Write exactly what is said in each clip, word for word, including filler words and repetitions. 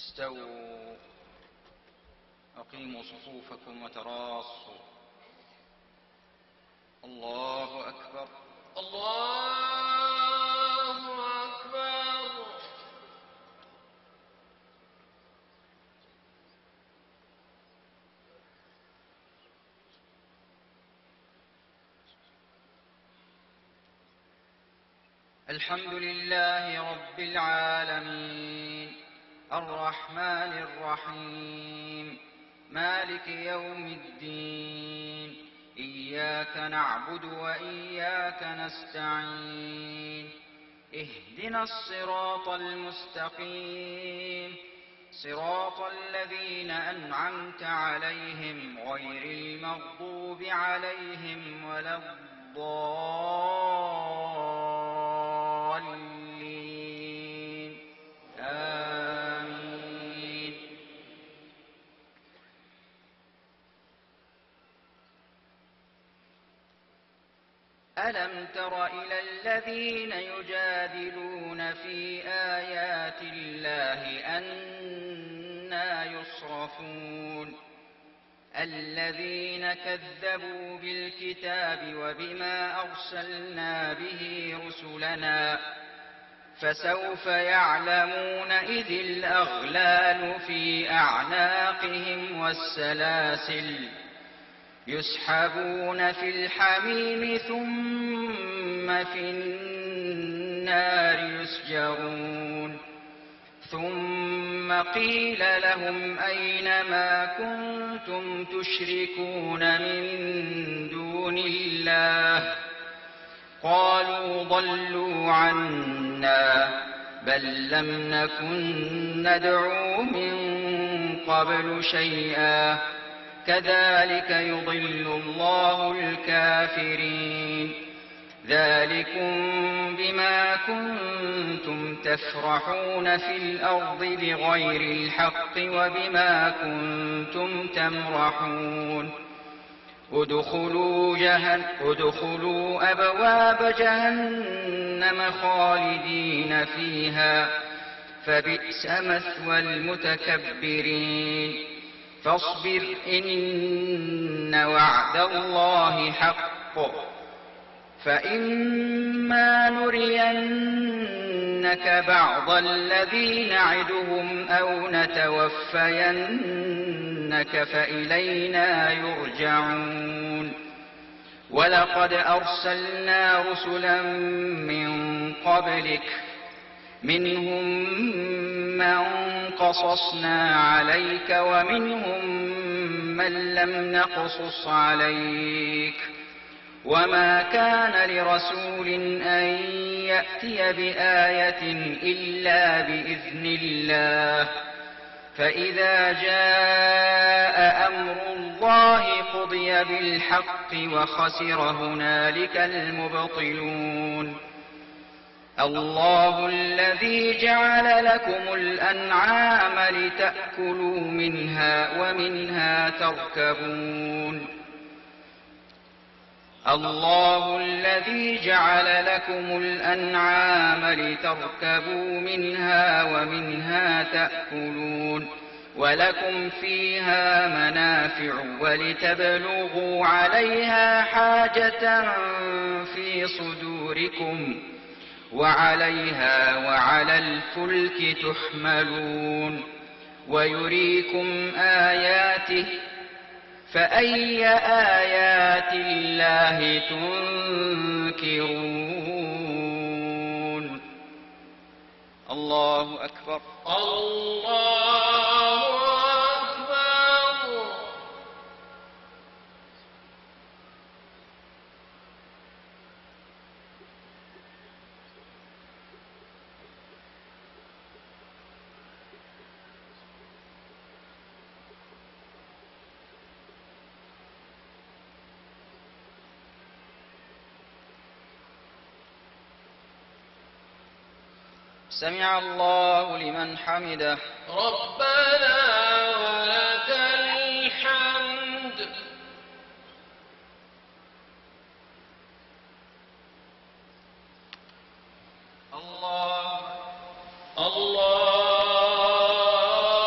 استووا أقيموا صفوفكم وتراصوا. الله أكبر. الله أكبر. الحمد لله رب العالمين الرحمن الرحيم مالك يوم الدين إياك نعبد وإياك نستعين اهدنا الصراط المستقيم صراط الذين أنعمت عليهم غير المغضوب عليهم ولا الضالين آمين. ألم تر إلى الذين يجادلون في آيات الله أنى يصرفون الذين كذبوا بالكتاب وبما أرسلنا به رسلنا فسوف يعلمون إذ الأغلال في أعناقهم والسلاسل يسحبون في الحميم ثم في النار يسجرون ثم قيل لهم أين ما كنتم تشركون من دون الله قالوا ضلوا عنا بل لم نكن ندعو من قبل شيئا كذلك يضل الله الكافرين ذلكم بما كنتم تفرحون في الأرض بغير الحق وبما كنتم تمرحون ادخلوا, جهن ادخلوا أبواب جهنم خالدين فيها فبئس مثوى المتكبرين فاصبر إن وعد الله حق فإما نرينك بعض الذي نعدهم أو نتوفينك فإلينا يرجعون ولقد أرسلنا رسلا من قبلك منهم من قصصنا عليك ومنهم من لم نقصص عليك وما كان لرسول أن يأتي بآية إلا بإذن الله فإذا جاء أمر الله قضي بالحق وخسر هنالك المبطلون الله الذي جعل لكم الأنعام لتأكلوا منها ومنها تركبون الله الذي جعل لكم الأنعام لتركبوا منها ومنها تأكلون ولكم فيها منافع ولتبلغوا عليها حاجة في صدوركم وعليها وعلى الفلك تحملون ويريكم آياته فأي آيات الله تنكرون. الله أكبر. الله أكبر. سمع الله لمن حمده. ربنا ولك الحمد. الله الله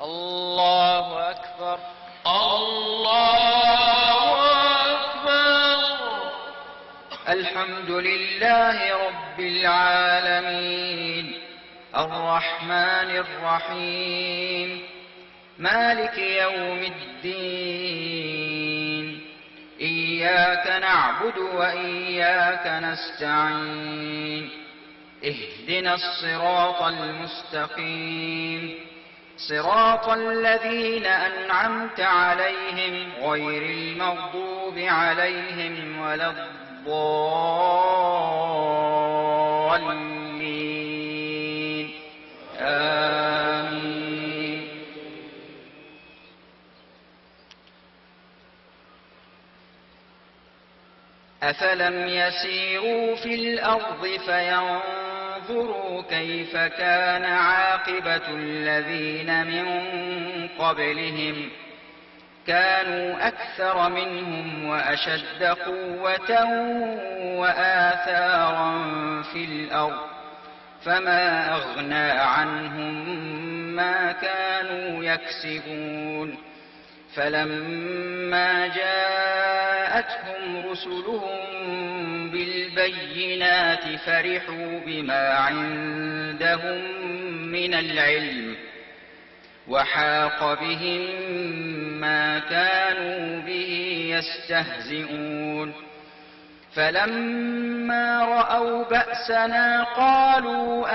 الله أكبر. الله أكبر. الحمد لله رب العالمين الرحمن الرحيم مالك يوم الدين إياك نعبد وإياك نستعين اهدنا الصراط المستقيم صراط الذين أنعمت عليهم غير المغضوب عليهم ولا الضالين آمين. أفلم يسيروا في الأرض فينظروا كيف كان عاقبة الذين من قبلهم كانوا أكثر منهم وأشد قوة وآثارا في الأرض فما أغنى عنهم ما كانوا يكسبون فلما جاءتهم رسلهم بالبينات فرحوا بما عندهم من العلم وحاق بهم ما كانوا به يستهزئون فلما رأوا بأسنا قالوا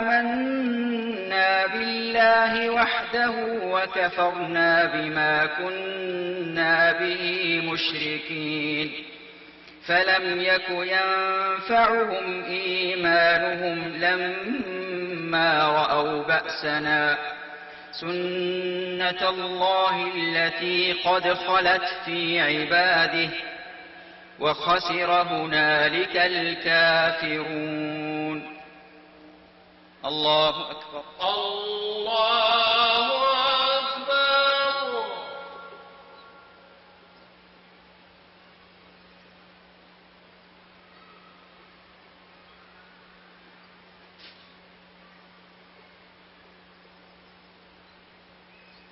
آمنا بالله وحده وكفرنا بما كنا به مشركين فلم يك ينفعهم إيمانهم لما رأوا بأسنا سنة الله التي قد خلت في عباده وخسر هنالك الكافرون. الله أكبر. الله